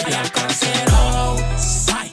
É a Carcerol. Sai,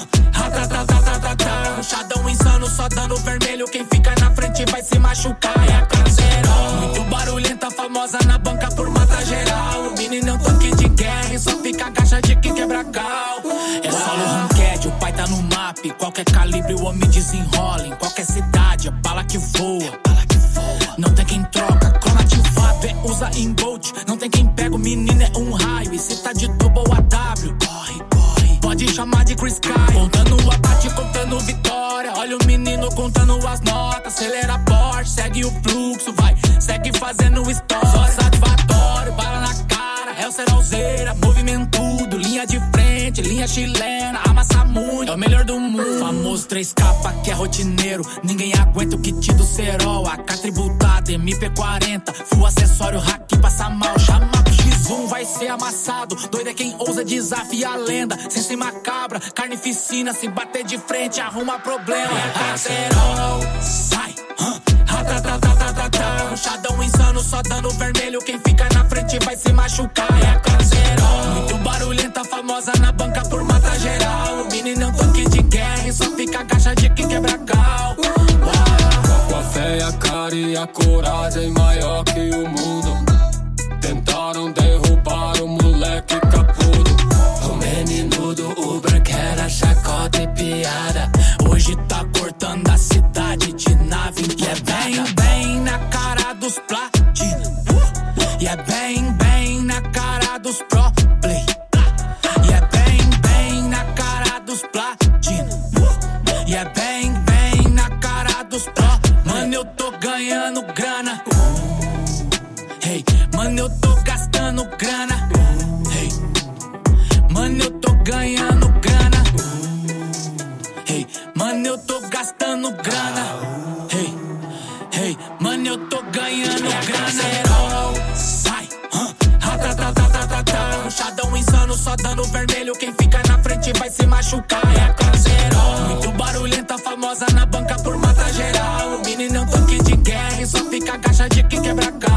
Chadão insano, só dando vermelho. Quem fica na frente vai se machucar. É a Carcerol. Muito barulhenta, famosa na banca por mata geral. O menino é um tanque de guerra e só fica a caixa de quem quebra cal. É solo Ranked, o pai tá no map. Qualquer calibre o homem desenrola. Em qualquer cidade, é bala que voa. Não tem quem troca, croma de fato é usa em Bolt. Não tem quem pega, o menino é um raio. E se tá de tubo ou AW, corre, pode chamar de Chris Sky. Contando o abate, contando vitória. Olha o menino contando as notas. Acelera a Porsche, segue o fluxo, vai. Segue fazendo história. Só satisfatório, bala na cara. É o seralzeira, movimentudo. Linha de frente, linha chilena. Amassa muito, é o melhor do mundo. Famoso 3K que é rotineiro. Ninguém aguenta o kit do Serol. AK tributada, MP40. Full acessório, hack passa mal. Chama pro X1, vai ser amassado. Doido é quem ousa desafiar a lenda. Sem ser macabra, carnificina. Se bater de frente, arruma problema. É a Carcerol. Sai, Chadão insano, só dando vermelho. Quem fica na frente vai se machucar. É a Carcerol. Muito barulhenta, famosa na banca por mata geral. O menino é um tanque de guerra e só fica a caixa de quem quebra cal. Com a fé, a cara e a coragem maior que o mundo. Tentaram derrubar o moleque capudo. O menino do Uber que era chacota e piada. Hoje tá cortando a cidade de nave que é bem na cara dos platina. E é bem na cara dos pro play. E é bem na cara dos platina. E é bem na cara dos pro. Mano, eu tô ganhando grana. Hey, mano, eu tô gastando grana. Hey, mano, eu tô ganhando grana. Hey, mano, eu tô gastando grana. Hey, mano, eu tô ganhando grana. Sai, Chadão insano, só dando vermelho. Quem fica na frente vai se machucar. É a Carcerol. Muito barulhenta, famosa na banca por mata geral. O menino é um tanque de guerra e só fica a caixa de quem quebra cal.